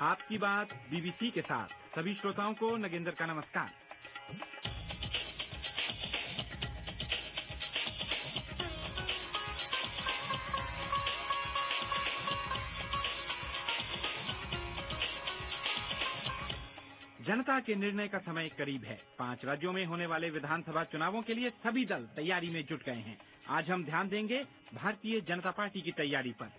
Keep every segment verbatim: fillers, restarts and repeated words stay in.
आपकी बात बीबीसी के साथ सभी श्रोताओं को नगेंद्र का नमस्कार। जनता के निर्णय का समय करीब है। पांच राज्यों में होने वाले विधानसभा चुनावों के लिए सभी दल तैयारी में जुट गए हैं। आज हम ध्यान देंगे भारतीय जनता पार्टी की तैयारी पर।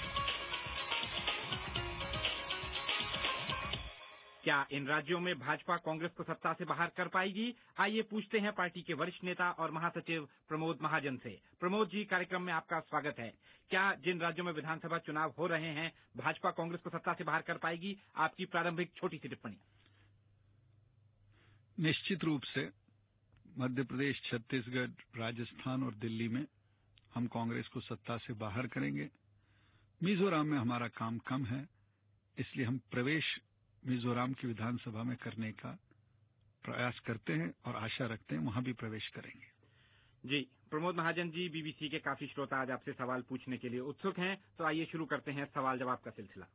क्या इन राज्यों में भाजपा कांग्रेस को सत्ता से बाहर कर पाएगी? आइए पूछते हैं पार्टी के वरिष्ठ नेता और महासचिव प्रमोद महाजन से। प्रमोद जी, कार्यक्रम में आपका स्वागत है। क्या जिन राज्यों में विधानसभा चुनाव हो रहे हैं भाजपा कांग्रेस को सत्ता से बाहर कर पाएगी? आपकी प्रारंभिक छोटी सी टिप्पणी। निश्चित रूप से मध्य प्रदेश, छत्तीसगढ़, राजस्थान और दिल्ली में हम कांग्रेस को सत्ता से बाहर करेंगे। मिजोरम में हमारा काम कम है, इसलिए हम प्रवेश मिजोरम की विधानसभा में करने का प्रयास करते हैं और आशा रखते हैं वहां भी प्रवेश करेंगे। जी, प्रमोद महाजन जी, बीबीसी के काफी श्रोता आज आपसे सवाल पूछने के लिए उत्सुक हैं, तो आइए शुरू करते हैं सवाल जवाब का सिलसिला।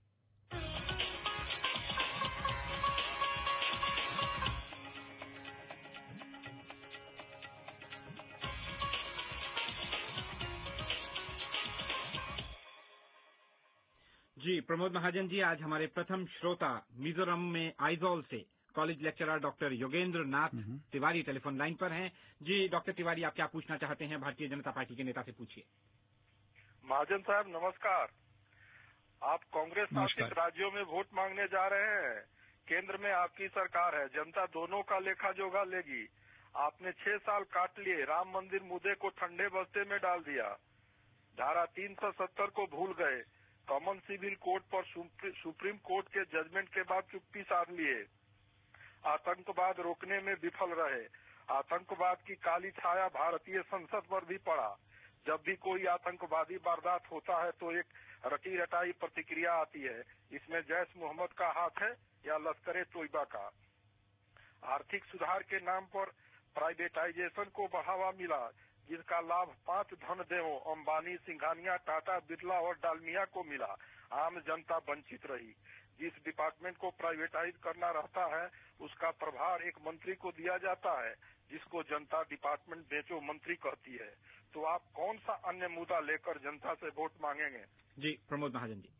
जी, प्रमोद महाजन जी, आज हमारे प्रथम श्रोता मिजोरम में आइजोल से college lecturer doctor Yogendra Nath Tiwari telephone line पर हैं। जी डॉक्टर तिवारी, आप क्या पूछना चाहते हैं? भारतीय जनता पार्टी के नेता से पूछिए। महाजन साहब नमस्कार। आप कांग्रेस शासित राज्यों में वोट मांगने जा रहे हैं। केंद्र में आपकी सरकार है, जनता दोनों का लेखा जोखा लेगी। आपने छह साल काट लिए, राम मंदिर मुद्दे को ठंडे बस्ते में डाल दिया, धारा तीन सौ सत्तर को भूल गए, कॉमन सिविल कोड पर सुप्रीम कोर्ट के जजमेंट के बाद चुप्पी साध लिए, आतंकवाद रोकने में विफल रहे। आतंकवाद की काली छाया भारतीय संसद पर भी पड़ा। जब भी कोई आतंकवादी वारदात होता है तो एक रटी रटाई प्रतिक्रिया आती है। इसमें जैश मोहम्मद का हाथ है या लश्कर तोयबा का? आर्थिक सुधार के नाम पर प्राइवेटाइजेशन को बढ़ावा मिला, जिसका लाभ पांच धनदेहों अंबानी, सिंघानिया, टाटा, बिरला और डालमिया को मिला। आम जनता वंचित रही। जिस डिपार्टमेंट को प्राइवेटाइज करना रहता है उसका प्रभार एक मंत्री को दिया जाता है, जिसको जनता डिपार्टमेंट बेचो मंत्री कहती है। तो आप कौन सा अन्य मुद्दा लेकर जनता से वोट मांगेंगे? जी प्रमोद महाजन जी।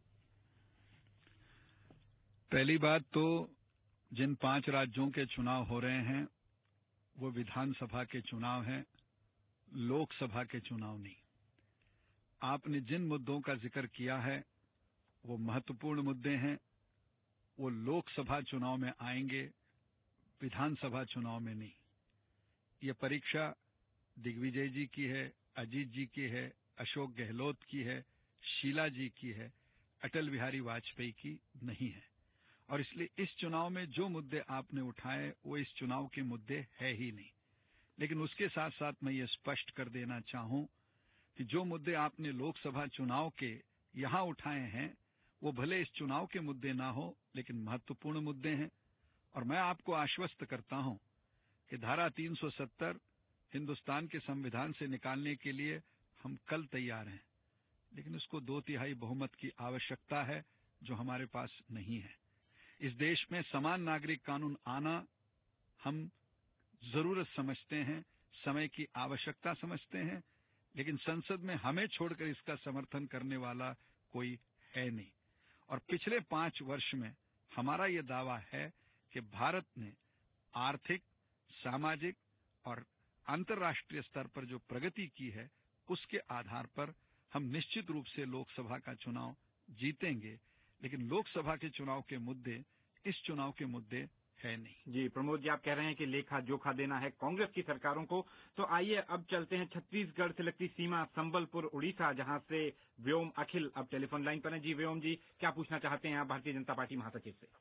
पहली बात तो जिन पांच राज्यों के चुनाव हो रहे हैं वो विधानसभा के चुनाव हैं, लोकसभा के चुनाव नहीं। आपने जिन मुद्दों का जिक्र किया है वो महत्वपूर्ण मुद्दे हैं, वो लोकसभा चुनाव में आएंगे, विधानसभा चुनाव में नहीं। ये परीक्षा दिग्विजय जी की है, अजीत जी की है, अशोक गहलोत की है, शीला जी की है, अटल बिहारी वाजपेयी की नहीं है। और इसलिए इस चुनाव में जो मुद्दे आपने उठाए वो इस चुनाव के मुद्दे है ही नहीं। लेकिन उसके साथ साथ मैं ये स्पष्ट कर देना चाहूं कि जो मुद्दे आपने लोकसभा चुनाव के यहां उठाए हैं वो भले इस चुनाव के मुद्दे ना हो, लेकिन महत्वपूर्ण मुद्दे हैं। और मैं आपको आश्वस्त करता हूं कि धारा तीन सौ सत्तर हिंदुस्तान के संविधान से निकालने के लिए हम कल तैयार हैं, लेकिन उसको दो तिहाई बहुमत की आवश्यकता है, जो हमारे पास नहीं है। इस देश में समान नागरिक कानून आना हम जरूरत समझते हैं, समय की आवश्यकता समझते हैं, लेकिन संसद में हमें छोड़कर इसका समर्थन करने वाला कोई है नहीं। और पिछले पांच वर्ष में हमारा ये दावा है कि भारत ने आर्थिक, सामाजिक और अंतर्राष्ट्रीय स्तर पर जो प्रगति की है उसके आधार पर हम निश्चित रूप से लोकसभा का चुनाव जीतेंगे। लेकिन लोकसभा के चुनाव के मुद्दे इस चुनाव के मुद्दे है नहीं। जी प्रमोद जी, आप कह रहे हैं कि लेखा जोखा देना है कांग्रेस की सरकारों को। तो आइए अब चलते हैं छत्तीसगढ़ से लगती सीमा संबलपुर उड़ीसा, जहां से व्योम अखिल अब टेलीफोन लाइन पर हैं। जी व्योम जी, क्या पूछना चाहते हैं आप भारतीय जनता पार्टी महासचिव से?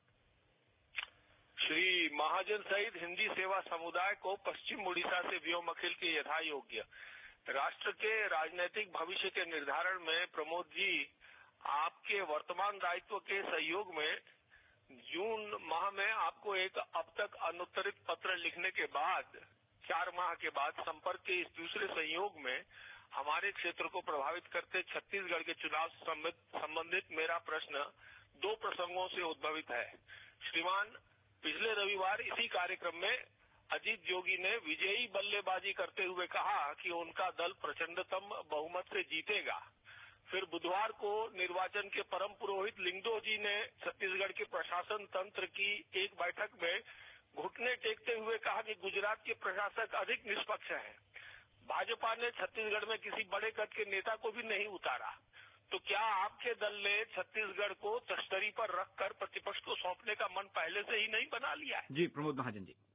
श्री महाजन सहित हिंदी सेवा समुदाय को पश्चिम उड़ीसा से व्योम अखिल के यथा योग्य राष्ट्र के राजनीतिक भविष्य के निर्धारण में प्रमोद जी आपके वर्तमान दायित्व के सहयोग में जून माह में आपको एक अब तक अनुत्तरित पत्र लिखने के बाद चार माह के बाद संपर्क के इस दूसरे संयोग में हमारे क्षेत्र को प्रभावित करते छत्तीसगढ़ के चुनाव संबंधित मेरा प्रश्न दो प्रसंगों से उद्भवित है। श्रीमान, पिछले रविवार इसी कार्यक्रम में अजीत जोगी ने विजयी बल्लेबाजी करते हुए कहा कि उनका दल प्रचंडतम बहुमत से जीतेगा। फिर बुधवार को निर्वाचन के परम पुरोहित लिंगदो जी ने छत्तीसगढ़ के प्रशासन तंत्र की एक बैठक में घुटने टेकते हुए कहा कि गुजरात के प्रशासक अधिक निष्पक्ष हैं। भाजपा ने छत्तीसगढ़ में किसी बड़े कद के नेता को भी नहीं उतारा। तो क्या आपके दल ने छत्तीसगढ़ को तश्तरी पर रखकर प्रतिपक्ष को सौंपने का मन पहले से ही नहीं बना लिया है? जी प्रमोद महाजन जी,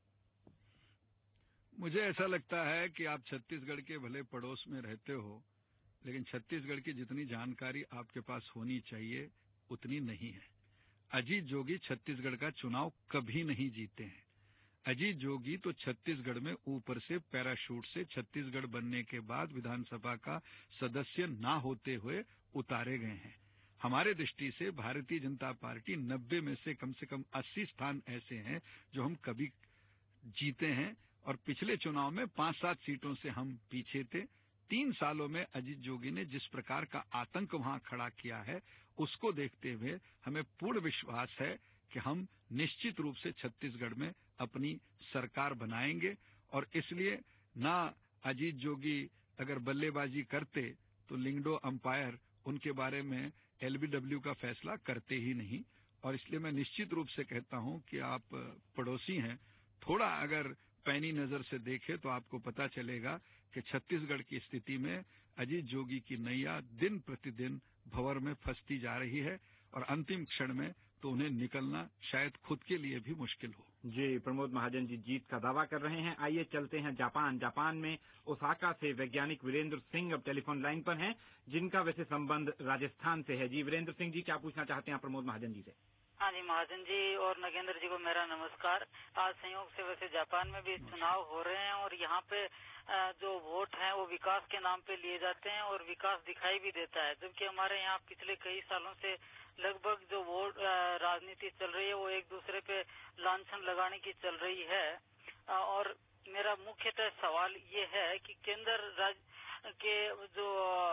मुझे ऐसा लगता है कि आप छत्तीसगढ़ के भले पड़ोस में रहते हो, लेकिन छत्तीसगढ़ की जितनी जानकारी आपके पास होनी चाहिए उतनी नहीं है। अजीत जोगी छत्तीसगढ़ का चुनाव कभी नहीं जीते हैं। अजीत जोगी तो छत्तीसगढ़ में ऊपर से पैराशूट से छत्तीसगढ़ बनने के बाद विधानसभा का सदस्य ना होते हुए उतारे गए हैं। हमारे दृष्टि से भारतीय जनता पार्टी नब्बे में से कम से कम अस्सी स्थान ऐसे हैं जो हम कभी जीते हैं, और पिछले चुनाव में पांच सात सीटों से हम पीछे थे। तीन सालों में अजीत जोगी ने जिस प्रकार का आतंक वहां खड़ा किया है, उसको देखते हुए हमें पूर्ण विश्वास है कि हम निश्चित रूप से छत्तीसगढ़ में अपनी सरकार बनाएंगे। और इसलिए ना अजीत जोगी अगर बल्लेबाजी करते तो लिंगडो अंपायर उनके बारे में एलबीडब्ल्यू का फैसला करते ही नहीं। और इसलिए मैं निश्चित रूप से कहता हूं कि आप पड़ोसी हैं, थोड़ा अगर पैनी नजर से देखें तो आपको पता चलेगा कि छत्तीसगढ़ की स्थिति में अजीत जोगी की नैया दिन प्रतिदिन भंवर में फंसती जा रही है, और अंतिम क्षण में तो उन्हें निकलना शायद खुद के लिए भी मुश्किल हो। जी प्रमोद महाजन जी जीत का दावा कर रहे हैं। आइए चलते हैं जापान। जापान में ओसाका से वैज्ञानिक वीरेंद्र सिंह अब टेलीफोन लाइन पर हैं, जिनका वैसे संबंध राजस्थान से है। जी वीरेंद्र सिंह जी, क्या पूछना चाहते हैं प्रमोद महाजन जी से? हाँ जी, महाजन जी और नगेंद्र जी को मेरा नमस्कार। आज संयोग से वैसे जापान में भी चुनाव हो रहे हैं, और यहाँ पे जो वोट हैं वो विकास के नाम पे लिए जाते हैं, और विकास दिखाई भी देता है। जबकि हमारे यहाँ पिछले कई सालों से लगभग जो वोट राजनीति चल रही है वो एक दूसरे पे लांछन लगाने की चल रही है। और मेरा मुख्यतः सवाल ये है कि केंद्र राज्य के जो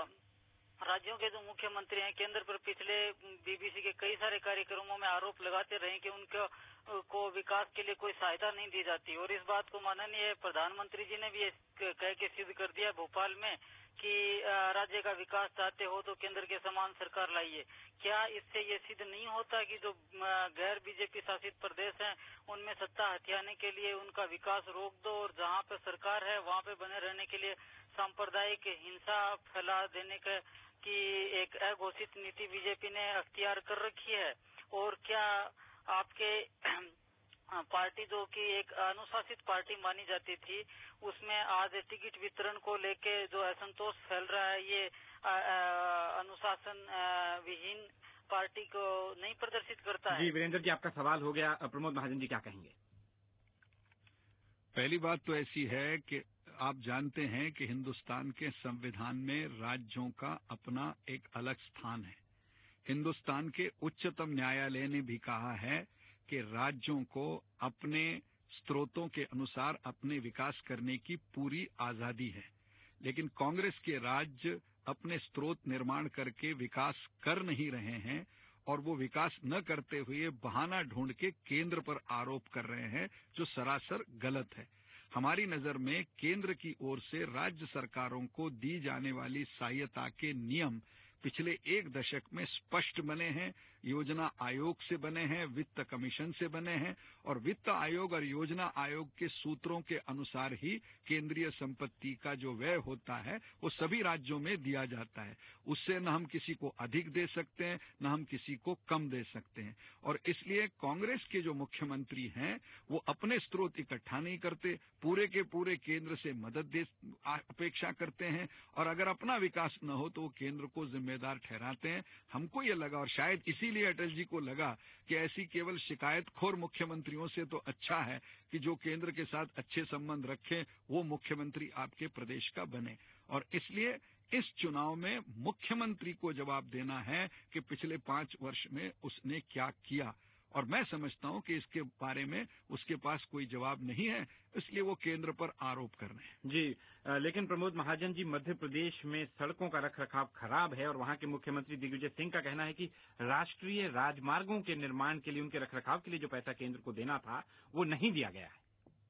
राज्यों के जो मुख्यमंत्री हैं, केंद्र पर पिछले बीबीसी के कई सारे कार्यक्रमों में आरोप लगाते रहे कि उनको को विकास के लिए कोई सहायता नहीं दी जाती, और इस बात को माननीय प्रधानमंत्री जी ने भी कह के सिद्ध कर दिया भोपाल में कि राज्य का विकास चाहते हो तो केंद्र के समान सरकार लाइए। क्या इससे ये सिद्ध नहीं होता कि जो गैर बीजेपी शासित प्रदेश हैं उनमें सत्ता हथियाने के लिए उनका विकास रोक दो, और जहाँ पे सरकार है वहाँ पे बने रहने के लिए सांप्रदायिक हिंसा फैला देने के की एक अघोषित नीति बीजेपी ने अख्तियार कर रखी है? और क्या आपके पार्टी जो कि एक अनुशासित पार्टी मानी जाती थी, उसमें आज टिकट वितरण को लेके जो असंतोष फैल रहा है, ये अनुशासन विहीन पार्टी को नहीं प्रदर्शित करता है? जी वीरेंद्र जी, आपका सवाल हो गया। प्रमोद महाजन जी क्या कहेंगे? पहली बात तो ऐसी है कि आप जानते हैं कि हिंदुस्तान के संविधान में राज्यों का अपना एक अलग स्थान है। हिंदुस्तान के उच्चतम न्यायालय ने भी कहा है कि राज्यों को अपने स्रोतों के अनुसार अपने विकास करने की पूरी आजादी है। लेकिन कांग्रेस के राज्य अपने स्रोत निर्माण करके विकास कर नहीं रहे हैं, और वो विकास न करते हुए बहाना ढूंढ के केंद्र पर आरोप कर रहे हैं, जो सरासर गलत है। हमारी नजर में केंद्र की ओर से राज्य सरकारों को दी जाने वाली सहायता के नियम पिछले एक दशक में स्पष्ट बने हैं, योजना आयोग से बने हैं, वित्त कमीशन से बने हैं, और वित्त आयोग और योजना आयोग के सूत्रों के अनुसार ही केंद्रीय संपत्ति का जो व्यय होता है वो सभी राज्यों में दिया जाता है। उससे न हम किसी को अधिक दे सकते हैं, न हम किसी को कम दे सकते हैं। और इसलिए कांग्रेस के जो मुख्यमंत्री हैं वो अपने स्रोत इकट्ठा नहीं करते, पूरे के पूरे केंद्र से मदद दे अपेक्षा करते हैं, और अगर अपना विकास न हो तो वो केंद्र को जिम्मेदार ठहराते हैं। हमको ये लगा, और शायद इसीलिए अटल जी को लगा कि ऐसी केवल शिकायतखोर मुख्यमंत्रियों से तो अच्छा है कि जो केंद्र के साथ अच्छे संबंध रखें वो मुख्यमंत्री आपके प्रदेश का बने। और इसलिए इस चुनाव में मुख्यमंत्री को जवाब देना है कि पिछले पांच वर्ष में उसने क्या किया। और मैं समझता हूं कि इसके बारे में उसके पास कोई जवाब नहीं है, इसलिए वो केंद्र पर आरोप कर रहे हैं। जी, आ, लेकिन प्रमोद महाजन जी, मध्य प्रदेश में सड़कों का रखरखाव खराब है और वहां के मुख्यमंत्री दिग्विजय सिंह का कहना है कि राष्ट्रीय राजमार्गों के निर्माण के लिए, उनके रखरखाव के लिए जो पैसा केंद्र को देना था वो नहीं दिया गया है।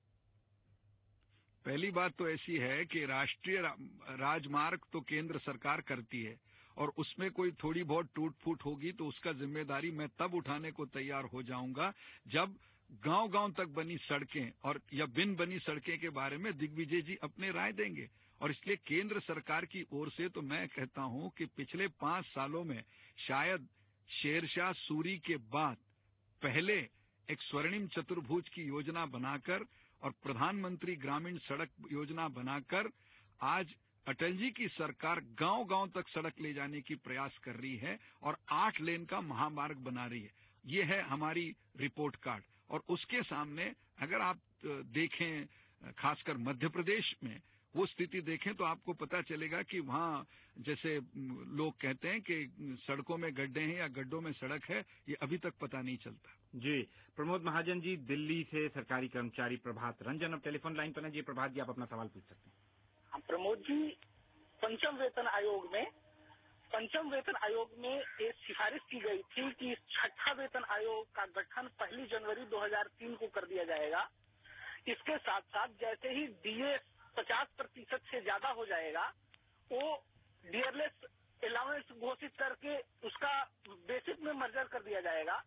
पहली बात तो ऐसी है कि राष्ट्रीय राजमार्ग तो केंद्र सरकार करती है और उसमें कोई थोड़ी बहुत टूट फूट होगी तो उसका जिम्मेदारी मैं तब उठाने को तैयार हो जाऊंगा जब गांव-गांव तक बनी सड़कें और या बिन बनी सड़कें के बारे में दिग्विजय जी अपने राय देंगे। और इसलिए केंद्र सरकार की ओर से तो मैं कहता हूं कि पिछले पांच सालों में शायद शेरशाह सूरी के बाद पहले एक स्वर्णिम चतुर्भुज की योजना बनाकर और प्रधानमंत्री ग्रामीण सड़क योजना बनाकर आज अटल जी की सरकार गांव-गांव तक सड़क ले जाने की प्रयास कर रही है और आठ लेन का महामार्ग बना रही है। ये है हमारी रिपोर्ट कार्ड। और उसके सामने अगर आप देखें, खासकर मध्य प्रदेश में वो स्थिति देखें तो आपको पता चलेगा कि वहां जैसे लोग कहते हैं कि सड़कों में गड्ढे हैं या गड्ढों में सड़क है, ये अभी तक पता नहीं चलता। जी, प्रमोद महाजन जी, दिल्ली से सरकारी कर्मचारी प्रभात रंजन अब टेलीफोन लाइन पर हैं। जी प्रभात जी, आप अपना सवाल पूछ सकते हैं। प्रमोद जी, पंचम वेतन आयोग में पंचम वेतन आयोग में एक सिफारिश की गई थी कि छठा वेतन आयोग का गठन पहली जनवरी दो हज़ार तीन को कर दिया जाएगा। इसके साथ साथ जैसे ही डीए पचास प्रतिशत से ज्यादा हो जाएगा, वो डियरलेस अलाउंस घोषित करके उसका बेसिक में मर्जर कर दिया जाएगा।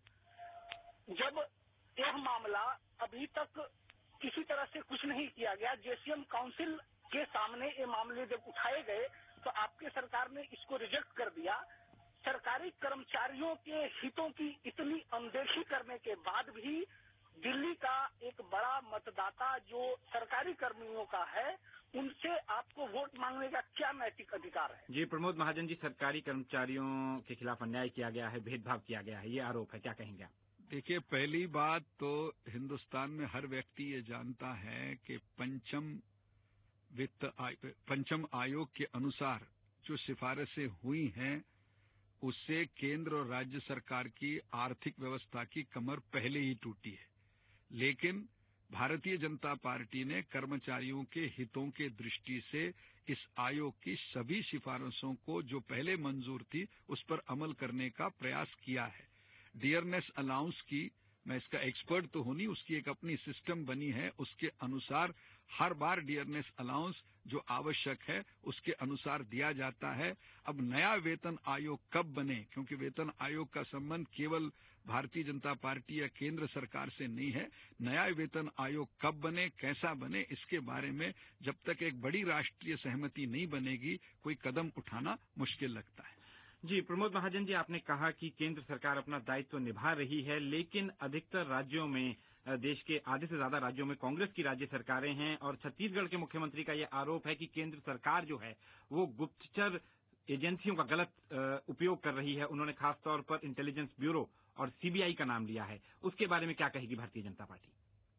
जब यह मामला अभी तक किसी तरह से कुछ नहीं किया गया, जेसीएम काउंसिल के सामने ये मामले जब उठाए गए तो आपके सरकार ने इसको रिजेक्ट कर दिया। सरकारी कर्मचारियों के हितों की इतनी अनदेखी करने के बाद भी दिल्ली का एक बड़ा मतदाता जो सरकारी कर्मियों का है, उनसे आपको वोट मांगने का क्या नैतिक अधिकार है? जी प्रमोद महाजन जी, सरकारी कर्मचारियों के खिलाफ अन्याय किया गया है, भेदभाव किया गया है, ये आरोप है, क्या कहेंगे आप? देखिए, पहली बात तो हिंदुस्तान में हर व्यक्ति ये जानता है कि पंचम वित्त पंचम आयोग के अनुसार जो सिफारिशें हुई हैं उससे केंद्र और राज्य सरकार की आर्थिक व्यवस्था की कमर पहले ही टूटी है। लेकिन भारतीय जनता पार्टी ने कर्मचारियों के हितों के दृष्टि से इस आयोग की सभी सिफारिशों को जो पहले मंजूर थी उस पर अमल करने का प्रयास किया है। डियरनेस अलाउंस की मैं इसका एक्सपर्ट तो हूं नहीं, उसकी एक अपनी सिस्टम बनी है, उसके अनुसार हर बार डियरनेस अलाउंस जो आवश्यक है उसके अनुसार दिया जाता है। अब नया वेतन आयोग कब बने, क्योंकि वेतन आयोग का संबंध केवल भारतीय जनता पार्टी या केंद्र सरकार से नहीं है, नया वेतन आयोग कब बने, कैसा बने, इसके बारे में जब तक एक बड़ी राष्ट्रीय सहमति नहीं बनेगी कोई कदम उठाना मुश्किल लगता है। जी प्रमोद महाजन जी, आपने कहा कि केंद्र सरकार अपना दायित्व निभा रही है, लेकिन अधिकतर राज्यों में, देश के आधे से ज्यादा राज्यों में कांग्रेस की राज्य सरकारें हैं और छत्तीसगढ़ के मुख्यमंत्री का यह आरोप है कि केंद्र सरकार जो है वो गुप्तचर एजेंसियों का गलत उपयोग कर रही है। उन्होंने खासतौर पर इंटेलिजेंस ब्यूरो और सीबीआई का नाम लिया है। उसके बारे में क्या कहेगी भारतीय जनता पार्टी?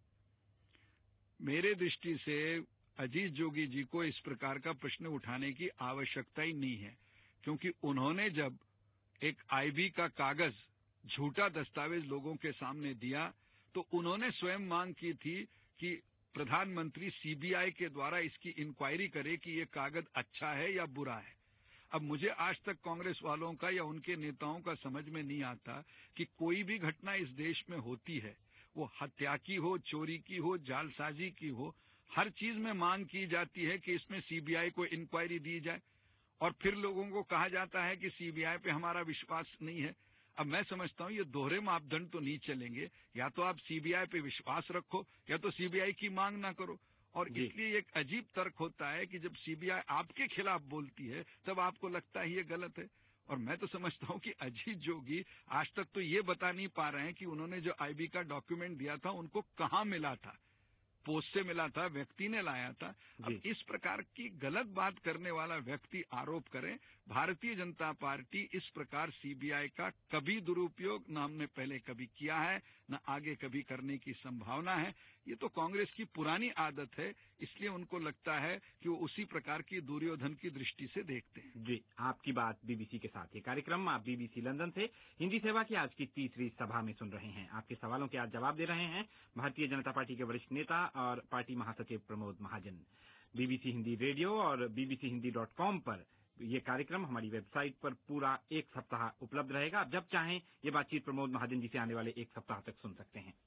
मेरे दृष्टि से अजीत जोगी जी को इस प्रकार का प्रश्न उठाने की आवश्यकता ही नहीं है, क्योंकि उन्होंने जब एक आईबी का कागज, झूठा दस्तावेज लोगों के सामने दिया तो उन्होंने स्वयं मांग की थी कि प्रधानमंत्री सीबीआई के द्वारा इसकी इंक्वायरी करे कि ये कागज अच्छा है या बुरा है। अब मुझे आज तक कांग्रेस वालों का या उनके नेताओं का समझ में नहीं आता कि कोई भी घटना इस देश में होती है, वो हत्या की हो, चोरी की हो, जालसाजी की हो, हर चीज में मांग की जाती है कि इसमें सीबीआई को इंक्वायरी दी जाए और फिर लोगों को कहा जाता है कि सीबीआई पे हमारा विश्वास नहीं है। अब मैं समझता हूं ये दोहरे मापदंड तो नहीं चलेंगे, या तो आप सीबीआई पे विश्वास रखो या तो सीबीआई की मांग ना करो। और इसलिए एक अजीब तर्क होता है कि जब सीबीआई आपके खिलाफ बोलती है तब आपको लगता है ये गलत है। और मैं तो समझता हूं कि अजीत जोगी आज तक तो ये बता नहीं पा रहे हैं कि उन्होंने जो आईबी का डॉक्यूमेंट दिया था उनको कहां मिला था, पोस्ट से मिला था, व्यक्ति ने लाया था। अब इस प्रकार की गलत बात करने वाला व्यक्ति आरोप करें, भारतीय जनता पार्टी इस प्रकार सीबीआई का कभी दुरुपयोग न हमने पहले कभी किया है, न आगे कभी करने की संभावना है। ये तो कांग्रेस की पुरानी आदत है, इसलिए उनको लगता है कि वो उसी प्रकार की दुर्योधन की दृष्टि से देखते हैं। जी, आपकी बात बीबीसी के साथ। ये कार्यक्रम आप बीबीसी लंदन से हिंदी सेवा की आज की तीसरी सभा में सुन रहे हैं। आपके सवालों के आज जवाब दे रहे हैं भारतीय जनता पार्टी के वरिष्ठ नेता और पार्टी महासचिव प्रमोद महाजन। बीबीसी हिंदी रेडियो और बीबीसी हिंदी डॉट कॉम पर ये कार्यक्रम हमारी वेबसाइट पर पूरा एक सप्ताह उपलब्ध रहेगा। आप जब चाहें ये बातचीत प्रमोद महाजन जी से आने वाले एक सप्ताह तक सुन सकते हैं।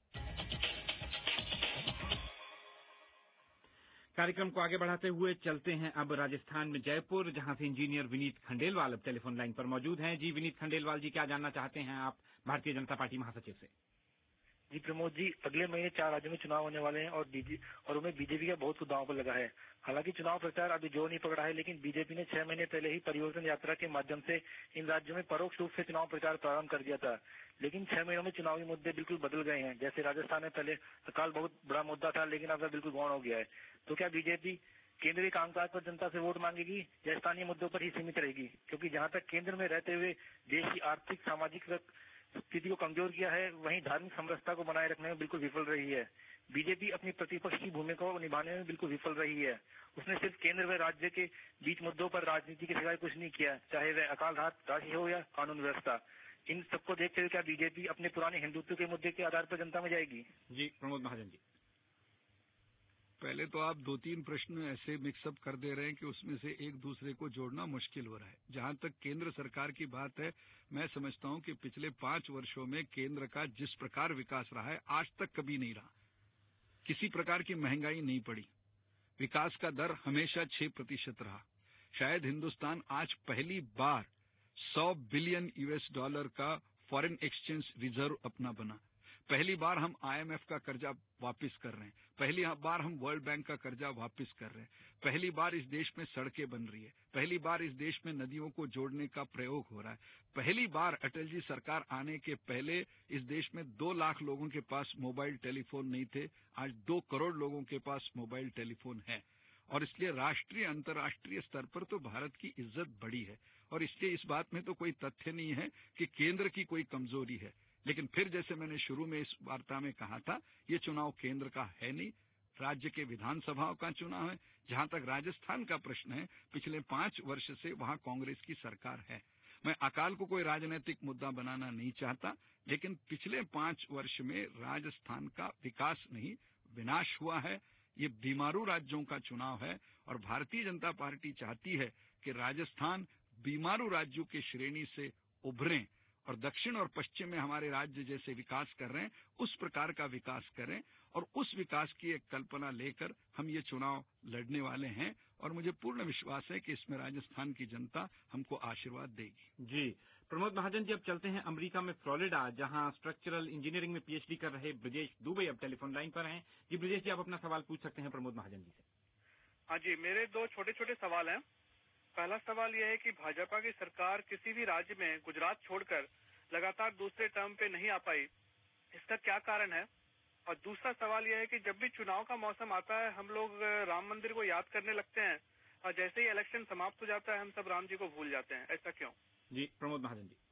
कार्यक्रम को आगे बढ़ाते हुए चलते हैं अब राजस्थान में जयपुर, जहां से इंजीनियर विनीत खंडेलवाल अब टेलीफोन लाइन पर मौजूद हैं। जी विनीत खंडेलवाल जी, क्या जानना चाहते हैं आप भारतीय जनता पार्टी महासचिव से? जी प्रमोद जी, अगले महीने चार राज्यों में चुनाव होने वाले हैं और बीजे और उनमें बीजेपी का बहुत कुछ दांव पर लगा है। हालांकि चुनाव प्रचार अभी जोर नहीं पकड़ा है, लेकिन बीजेपी ने छह महीने पहले ही परिवर्तन यात्रा के माध्यम से इन राज्यों में परोक्ष रूप से चुनाव प्रचार प्रारंभ कर दिया था। लेकिन छह महीनों में चुनावी मुद्दे बिल्कुल बदल गए हैं। जैसे राजस्थान में पहले अकाल बहुत बड़ा मुद्दा था, लेकिन अब बिल्कुल गौण हो गया है। तो क्या बीजेपी केंद्रीय कामकाज पर जनता से वोट मांगेगी या स्थानीय मुद्दों पर ही सीमित रहेगी? क्योंकि जहां तक केंद्र में रहते हुए देश की आर्थिक सामाजिक स्थिति को कमजोर किया है, वहीं धार्मिक समरसता को बनाए रखने में बिल्कुल विफल रही है। बीजेपी अपनी प्रतिपक्ष की भूमिका को निभाने में बिल्कुल विफल रही है। उसने सिर्फ केंद्र व राज्य के बीच मुद्दों पर राजनीति के सिवाय कुछ नहीं किया, चाहे वह अकाल राशि हो या कानून व्यवस्था। इन सबको देखते हुए क्या बीजेपी अपने पुराने हिंदुत्व के मुद्दे के आधार पर जनता में जाएगी? जी प्रमोद महाजन जी, पहले तो आप दो तीन प्रश्न ऐसे मिक्सअप कर दे रहे हैं कि उसमें से एक दूसरे को जोड़ना मुश्किल हो रहा है। जहां तक केंद्र सरकार की बात है, मैं समझता हूं कि पिछले पांच वर्षों में केंद्र का जिस प्रकार विकास रहा है आज तक कभी नहीं रहा। किसी प्रकार की महंगाई नहीं पड़ी, विकास का दर हमेशा छह प्रतिशत रहा। शायद हिंदुस्तान आज पहली बार सौ बिलियन यूएस डॉलर का फॉरेन एक्सचेंज रिजर्व अपना बना। पहली बार हम आईएमएफ का कर्जा वापस कर रहे हैं। पहली बार हम वर्ल्ड बैंक का कर्जा वापस कर रहे हैं। पहली बार इस देश में सड़कें बन रही है। पहली बार इस देश में नदियों को जोड़ने का प्रयोग हो रहा है। पहली बार अटल जी सरकार आने के पहले इस देश में दो लाख लोगों के पास मोबाइल टेलीफोन नहीं थे, आज दो करोड़ लोगों के पास मोबाइल टेलीफोन है। और इसलिए राष्ट्रीय अंतर्राष्ट्रीय स्तर पर तो भारत की इज्जत बढ़ी है। और इसलिए इस बात में तो कोई तथ्य नहीं है कि केंद्र की कोई कमजोरी है। लेकिन फिर जैसे मैंने शुरू में इस वार्ता में कहा था, ये चुनाव केंद्र का है नहीं, राज्य के विधानसभाओं का चुनाव है। जहां तक राजस्थान का प्रश्न है, पिछले पांच वर्ष से वहां कांग्रेस की सरकार है। मैं अकाल को कोई राजनीतिक मुद्दा बनाना नहीं चाहता, लेकिन पिछले पांच वर्ष में राजस्थान का विकास नहीं विनाश हुआ है। ये बीमारू राज्यों का चुनाव है और भारतीय जनता पार्टी चाहती है कि राजस्थान बीमारू राज्यों की श्रेणी से उभरें और दक्षिण और पश्चिम में हमारे राज्य जैसे विकास कर रहे हैं उस प्रकार का विकास करें। और उस विकास की एक कल्पना लेकर हम ये चुनाव लड़ने वाले हैं और मुझे पूर्ण विश्वास है कि इसमें राजस्थान की जनता हमको आशीर्वाद देगी। जी प्रमोद महाजन जी, अब चलते हैं अमेरिका में फ्लोरिडा, जहां स्ट्रक्चरल इंजीनियरिंग में पीएचडी कर रहे ब्रजेश दुबे अब टेलीफोन लाइन पर हैं। जी ब्रजेश जी, आप अपना सवाल पूछ सकते हैं प्रमोद महाजन जी से। हाँ जी, मेरे दो छोटे छोटे सवाल हैं। पहला सवाल यह है कि भाजपा की सरकार किसी भी राज्य में गुजरात छोड़कर लगातार दूसरे टर्म पे नहीं आ पाई, इसका क्या कारण है? और दूसरा सवाल यह है कि जब भी चुनाव का मौसम आता है हम लोग राम मंदिर को याद करने लगते हैं और जैसे ही इलेक्शन समाप्त हो जाता है हम सब राम जी को भूल जाते हैं, ऐसा क्यों? जी प्रमोद महाजन जी,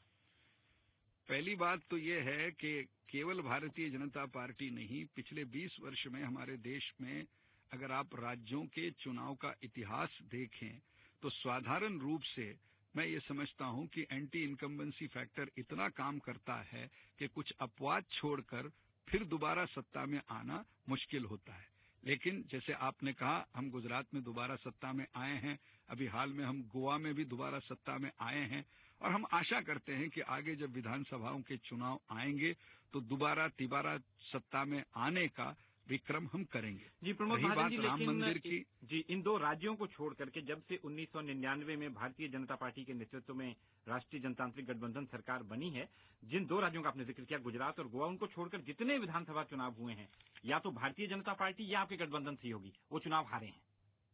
पहली बात तो ये है कि केवल भारतीय जनता पार्टी नहीं, पिछले बीस वर्ष में हमारे देश में अगर आप राज्यों के चुनाव का इतिहास देखें तो साधारण रूप से मैं ये समझता हूं कि एंटी इनकम्बेंसी फैक्टर इतना काम करता है कि कुछ अपवाद छोड़कर फिर दोबारा सत्ता में आना मुश्किल होता है। लेकिन जैसे आपने कहा, हम गुजरात में दोबारा सत्ता में आए हैं, अभी हाल में हम गोवा में भी दोबारा सत्ता में आए हैं और हम आशा करते हैं कि आगे जब विधानसभाओं के चुनाव आएंगे तो दोबारा तिबारा सत्ता में आने का विक्रम हम करेंगे। जी प्रमोद महाजन जी, राम मंदिर की जी इन दो राज्यों को छोड़ करके जब से उन्नीस सौ निन्यानवे में भारतीय जनता पार्टी के नेतृत्व में राष्ट्रीय जनतांत्रिक गठबंधन सरकार बनी है, जिन दो राज्यों का आपने जिक्र किया गुजरात और गोवा, उनको छोड़कर जितने विधानसभा चुनाव हुए हैं या तो भारतीय जनता पार्टी या आपके गठबंधन से होगी, वो चुनाव हारे हैं।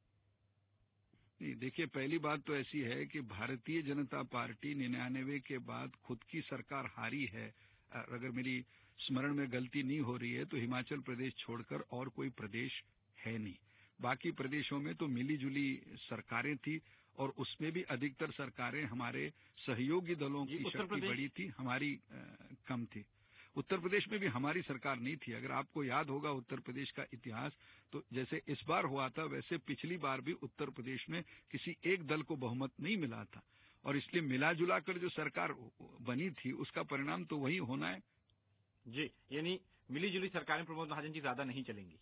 नहीं, देखिए पहली बात तो ऐसी है कि भारतीय जनता पार्टी निन्यानवे के बाद खुद की सरकार हारी है। अगर मेरी स्मरण में गलती नहीं हो रही है तो हिमाचल प्रदेश छोड़कर और कोई प्रदेश है नहीं। बाकी प्रदेशों में तो मिली जुली सरकारें थी और उसमें भी अधिकतर सरकारें हमारे सहयोगी दलों की शक्ति बड़ी थी, हमारी आ, कम थी। उत्तर प्रदेश में भी हमारी सरकार नहीं थी। अगर आपको याद होगा उत्तर प्रदेश का इतिहास, तो जैसे इस बार हुआ था वैसे पिछली बार भी उत्तर प्रदेश में किसी एक दल को बहुमत नहीं मिला था, और इसलिए मिला जुला कर जो सरकार बनी थी उसका परिणाम तो वही होना है। जी, यानी मिली जुली सरकारें प्रमोद महाजन जी ज्यादा नहीं चलेंगी।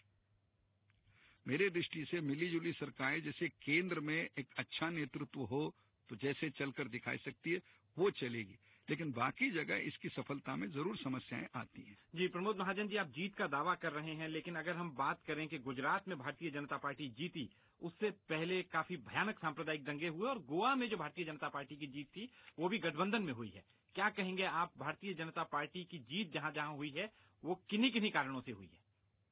मेरे दृष्टि से मिली जुली सरकारें जैसे केंद्र में एक अच्छा नेतृत्व हो तो जैसे चलकर दिखाई सकती है वो चलेगी, लेकिन बाकी जगह इसकी सफलता में जरूर समस्याएं आती हैं। जी प्रमोद महाजन जी, आप जीत का दावा कर रहे हैं, लेकिन अगर हम बात करें कि गुजरात में भारतीय जनता पार्टी जीती, उससे पहले काफी भयानक सांप्रदायिक दंगे हुए, और गोवा में जो भारतीय जनता पार्टी की जीत थी वो भी गठबंधन में हुई है। क्या कहेंगे आप, भारतीय जनता पार्टी की जीत जहां जहां हुई है वो किन्हीं किन्हीं कारणों से हुई है?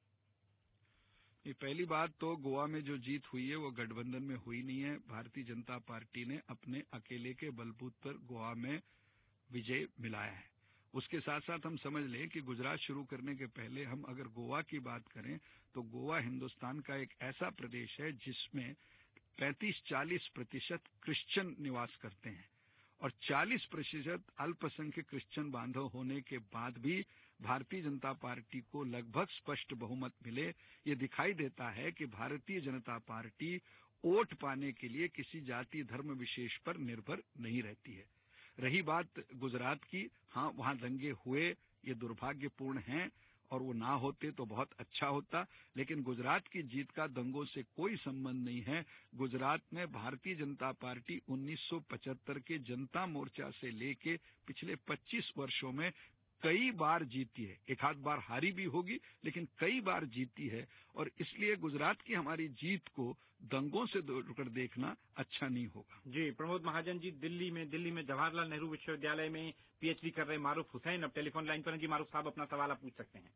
ये पहली बात तो गोवा में जो जीत हुई है वो गठबंधन में हुई नहीं है। भारतीय जनता पार्टी ने अपने अकेले के बलबूत पर गोवा में विजय मिलाया है। उसके साथ साथ हम समझ लें कि गुजरात शुरू करने के पहले हम अगर गोवा की बात करें तो गोवा हिंदुस्तान का एक ऐसा प्रदेश है जिसमें पैंतीस चालीस प्रतिशत क्रिश्चियन निवास करते हैं, और चालीस प्रतिशत अल्पसंख्यक क्रिश्चियन बांधव होने के बाद भी भारतीय जनता पार्टी को लगभग स्पष्ट बहुमत मिले। ये दिखाई देता है कि भारतीय जनता पार्टी वोट पाने के लिए किसी जाति धर्म विशेष पर निर्भर नहीं रहती है। रही बात गुजरात की, हाँ वहां दंगे हुए, ये दुर्भाग्यपूर्ण हैं, और वो ना होते तो बहुत अच्छा होता, लेकिन गुजरात की जीत का दंगों से कोई संबंध नहीं है। गुजरात में भारतीय जनता पार्टी उन्नीस सौ पचहत्तर के जनता मोर्चा से लेके पिछले पच्चीस वर्षों में कई बार जीती है। एक आध बार हारी भी होगी, लेकिन कई बार जीती है, और इसलिए गुजरात की हमारी जीत को दंगों से दूर देखना अच्छा नहीं होगा। जी प्रमोद महाजन जी, दिल्ली में दिल्ली में जवाहरलाल नेहरू विश्वविद्यालय में पीएचडी कर रहे मारूफ हुसैन अब टेलीफोन लाइन पर हैं। जी मारूफ साहब, अपना सवाल आप पूछ सकते हैं।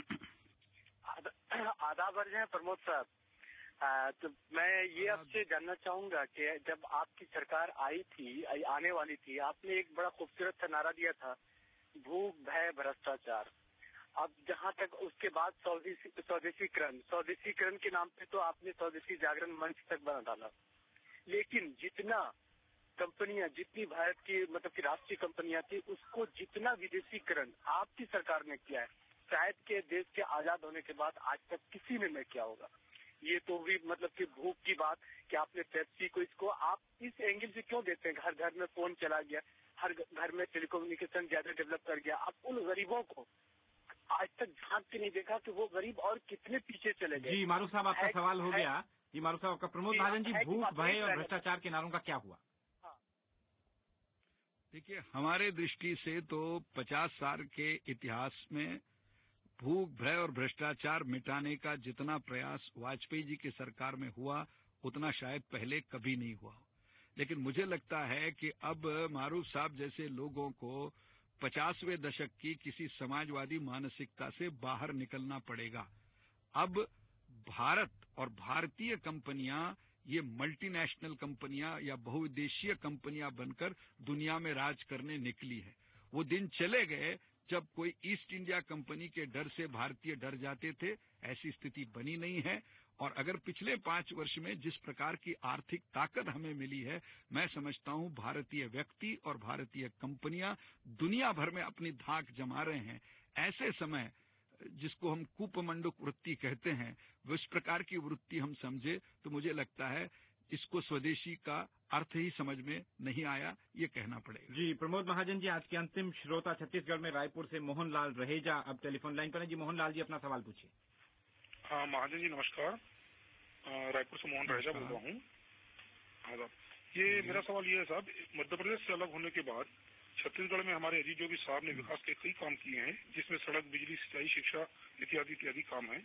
आदाब अर्ज है प्रमोद साहब। तो मैं ये आपसे जानना चाहूंगा कि जब आपकी सरकार आई थी, आने वाली थी, आपने एक बड़ा खूबसूरत सा नारा दिया था, भूख भय भ्रष्टाचार। अब जहां तक उसके बाद स्वदेशी स्वदेशीकरण स्वदेशीकरण के नाम पे तो आपने स्वदेशी जागरण मंच तक बना डाला, लेकिन जितना कंपनियां, जितनी भारत की मतलब की राष्ट्रीय कंपनियां थी, उसको जितना विदेशीकरण आपकी सरकार ने किया है, शायद के देश के आजाद होने के बाद आज तक किसी ने नहीं किया होगा। ये तो भी मतलब कि भूख की बात कि आपने पेप्सी को, इसको आप इस एंगल से क्यों देते हैं? घर घर में फोन चला गया, हर घर में टेलीकम्युनिकेशन ज्यादा डेवलप कर गया। आप उन गरीबों को आज तक झांक के नहीं देखा कि वो गरीब और कितने पीछे चले गए। जी मारूफ साहब, आपका सवाल हो गया। जी मारूफ साहब आपका। प्रमोद महाजन जी, भूख भय और भ्रष्टाचार के नारों का क्या हुआ? देखिए, हमारे दृष्टि से तो पचास साल के इतिहास में भूख भय और भ्रष्टाचार मिटाने का जितना प्रयास वाजपेयी जी की सरकार में हुआ उतना शायद पहले कभी नहीं हुआ। लेकिन मुझे लगता है कि अब मारूफ साहब जैसे लोगों को पचासवें दशक की किसी समाजवादी मानसिकता से बाहर निकलना पड़ेगा। अब भारत और भारतीय कंपनियां, ये मल्टीनेशनल कंपनियां या बहुउद्देशीय कंपनियां बनकर दुनिया में राज करने निकली है। वो दिन चले गए जब कोई ईस्ट इंडिया कंपनी के डर से भारतीय डर जाते थे। ऐसी स्थिति बनी नहीं है। और अगर पिछले पांच वर्ष में जिस प्रकार की आर्थिक ताकत हमें मिली है, मैं समझता हूं भारतीय व्यक्ति और भारतीय कंपनियां दुनिया भर में अपनी धाक जमा रहे हैं। ऐसे समय जिसको हम कूपमंडूक वृत्ति कहते हैं, उस प्रकार की वृत्ति हम समझे तो मुझे लगता है इसको स्वदेशी का अर्थ ही समझ में नहीं आया, ये कहना पड़ेगा। जी प्रमोद महाजन जी, आज के अंतिम श्रोता छत्तीसगढ़ में रायपुर से मोहनलाल रहेजा अब टेलीफोन लाइन पर है। जी मोहनलाल जी, अपना सवाल पूछिए। हाँ महाजन जी नमस्कार, रायपुर से मोहन रहेजा बोल रहा हूँ। हाँ, ये मेरा सवाल ये है साहब, मध्य प्रदेश से अलग होने के बाद छत्तीसगढ़ में हमारे अजीत जोगी साहब ने विकास के कई काम किए हैं, जिसमें सड़क, बिजली, सिंचाई, शिक्षा इत्यादि इत्यादि काम है।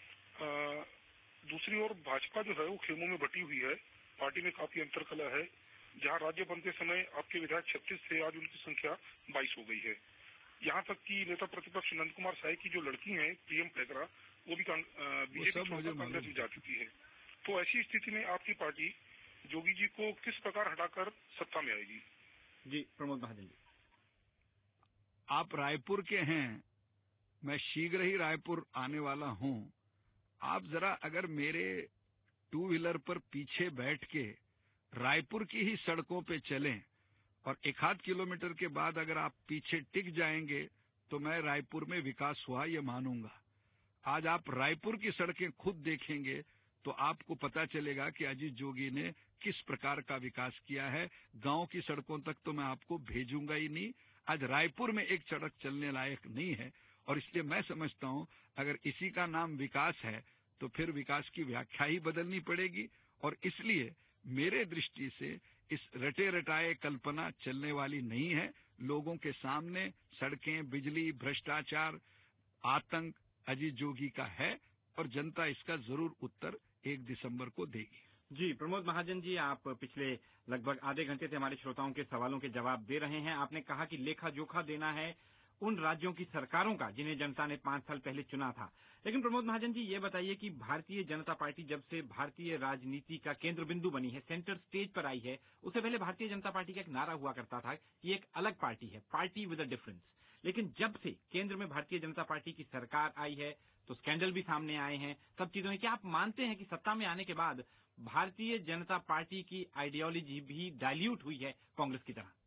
दूसरी ओर भाजपा जो है वो खेमों में बटी हुई है, पार्टी में काफी अंतरकलह है। जहां राज्य बनते समय आपके विधायक छत्तीस थे, आज उनकी संख्या बाईस हो गई है। यहाँ तक कि नेता प्रतिपक्ष नंद कुमार साय की जो लड़की है प्रियम पैकरा, वो भी बीजेपी कांग्रेस में जा चुकी है। तो ऐसी स्थिति में आपकी पार्टी जोगी जी को किस प्रकार हटाकर सत्ता में आएगी? जी प्रमोद महाजन जी, आप रायपुर के हैं, मैं शीघ्र ही रायपुर आने वाला हूं। आप जरा अगर मेरे टू व्हीलर पर पीछे बैठ के रायपुर की ही सड़कों पे चलें और एक आध किलोमीटर के बाद अगर आप पीछे टिक जाएंगे तो मैं रायपुर में विकास हुआ ये मानूंगा। आज आप रायपुर की सड़कें खुद देखेंगे तो आपको पता चलेगा कि अजीत जोगी ने किस प्रकार का विकास किया है। गांव की सड़कों तक तो मैं आपको भेजूंगा ही नहीं। आज रायपुर में एक सड़क चलने लायक नहीं है और इसलिए मैं समझता हूं अगर इसी का नाम विकास है तो फिर विकास की व्याख्या ही बदलनी पड़ेगी। और इसलिए मेरे दृष्टि से इस रटे रटाए कल्पना चलने वाली नहीं है। लोगों के सामने सड़कें, बिजली, भ्रष्टाचार, आतंक अजीत जोगी का है और जनता इसका जरूर उत्तर एक दिसंबर को देगी। जी प्रमोद महाजन जी, आप पिछले लगभग आधे घंटे से हमारे श्रोताओं के सवालों के जवाब दे रहे हैं। आपने कहा कि लेखा जोखा देना है उन राज्यों की सरकारों का जिन्हें जनता ने पांच साल पहले चुना था। लेकिन प्रमोद महाजन जी, ये बताइए कि भारतीय जनता पार्टी जब से भारतीय राजनीति का केंद्र बिंदु बनी है, सेंटर स्टेज पर आई है, उससे पहले भारतीय जनता पार्टी का एक नारा हुआ करता था कि एक अलग पार्टी है, पार्टी विद अ डिफरेंस। लेकिन जब से केंद्र में भारतीय जनता पार्टी की सरकार आई है तो स्कैंडल भी सामने आए हैं, सब चीजों में। क्या आप मानते हैं कि सत्ता में आने के बाद भारतीय जनता पार्टी की आइडियोलॉजी भी डाइल्यूट हुई है कांग्रेस की तरह?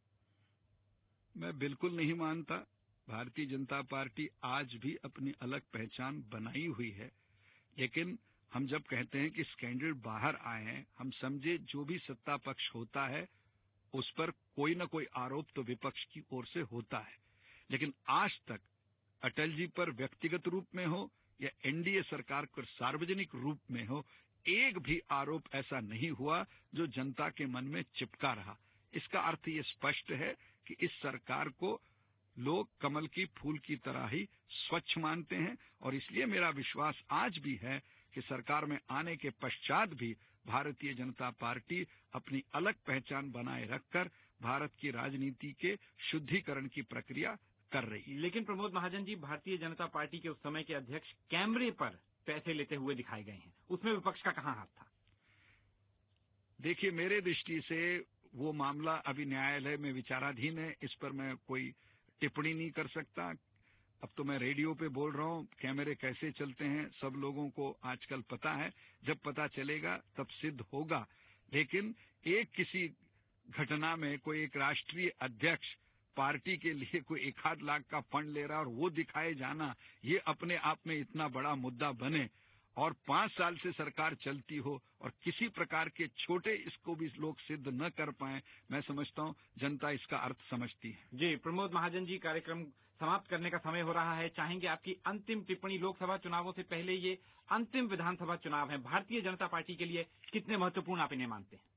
मैं बिल्कुल नहीं मानता। भारतीय जनता पार्टी आज भी अपनी अलग पहचान बनाई हुई है। लेकिन हम जब कहते हैं कि स्कैंडल बाहर आए हैं, हम समझे जो भी सत्ता पक्ष होता है उस पर कोई न कोई आरोप तो विपक्ष की ओर से होता है। लेकिन आज तक अटल जी पर व्यक्तिगत रूप में हो या एनडीए सरकार पर सार्वजनिक रूप में हो, एक भी आरोप ऐसा नहीं हुआ जो जनता के मन में चिपका रहा। इसका अर्थ ये स्पष्ट है कि इस सरकार को लोग कमल की फूल की तरह ही स्वच्छ मानते हैं और इसलिए मेरा विश्वास आज भी है कि सरकार में आने के पश्चात भी भारतीय जनता पार्टी अपनी अलग पहचान बनाए रखकर भारत की राजनीति के शुद्धिकरण की प्रक्रिया कर रही है। लेकिन प्रमोद महाजन जी, भारतीय जनता पार्टी के उस समय के अध्यक्ष कैमरे पर पैसे लेते हुए दिखाए गए हैं, उसमें विपक्ष का कहां हाथ था? देखिए, मेरे दृष्टि से वो मामला अभी न्यायालय में विचाराधीन है, इस पर मैं कोई टिप्पणी नहीं कर सकता। अब तो मैं रेडियो पे बोल रहा हूं, कैमरे कैसे चलते हैं सब लोगों को आजकल पता है। जब पता चलेगा तब सिद्ध होगा। लेकिन एक किसी घटना में कोई एक राष्ट्रीय अध्यक्ष पार्टी के लिए कोई एक आध लाख का फंड ले रहा है और वो दिखाए जाना, ये अपने आप में इतना बड़ा मुद्दा बने और पांच साल से सरकार चलती हो और किसी प्रकार के छोटे इसको भी लोग सिद्ध न कर पाए, मैं समझता हूं जनता इसका अर्थ समझती है। जी प्रमोद महाजन जी, कार्यक्रम समाप्त करने का समय हो रहा है। चाहेंगे आपकी अंतिम टिप्पणी। लोकसभा चुनावों से पहले ये अंतिम विधानसभा चुनाव है, भारतीय जनता पार्टी के लिए कितने महत्वपूर्ण आप इन्हें मानते हैं?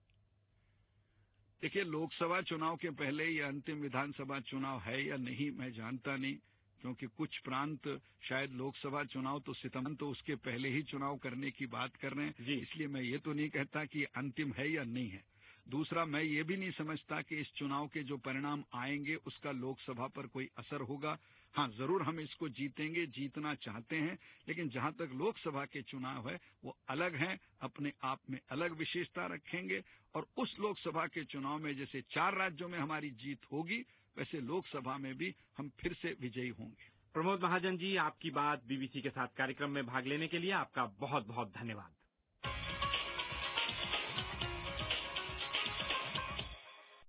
देखिए, लोकसभा चुनाव के पहले ये अंतिम विधानसभा चुनाव है या नहीं मैं जानता नहीं, क्योंकि कुछ प्रांत शायद लोकसभा चुनाव तो सितंबर तो उसके पहले ही चुनाव करने की बात कर रहे हैं, इसलिए मैं ये तो नहीं कहता कि अंतिम है या नहीं है। दूसरा, मैं ये भी नहीं समझता कि इस चुनाव के जो परिणाम आएंगे उसका लोकसभा पर कोई असर होगा। हाँ, जरूर हम इसको जीतेंगे, जीतना चाहते हैं, लेकिन जहां तक लोकसभा के चुनाव है वो अलग हैं, अपने आप में अलग विशेषता रखेंगे और उस लोकसभा के चुनाव में जैसे चार राज्यों में हमारी जीत होगी वैसे लोकसभा में भी हम फिर से विजयी होंगे। प्रमोद महाजन जी, आपकी बात बीबीसी के साथ कार्यक्रम में भाग लेने के लिए आपका बहुत बहुत धन्यवाद।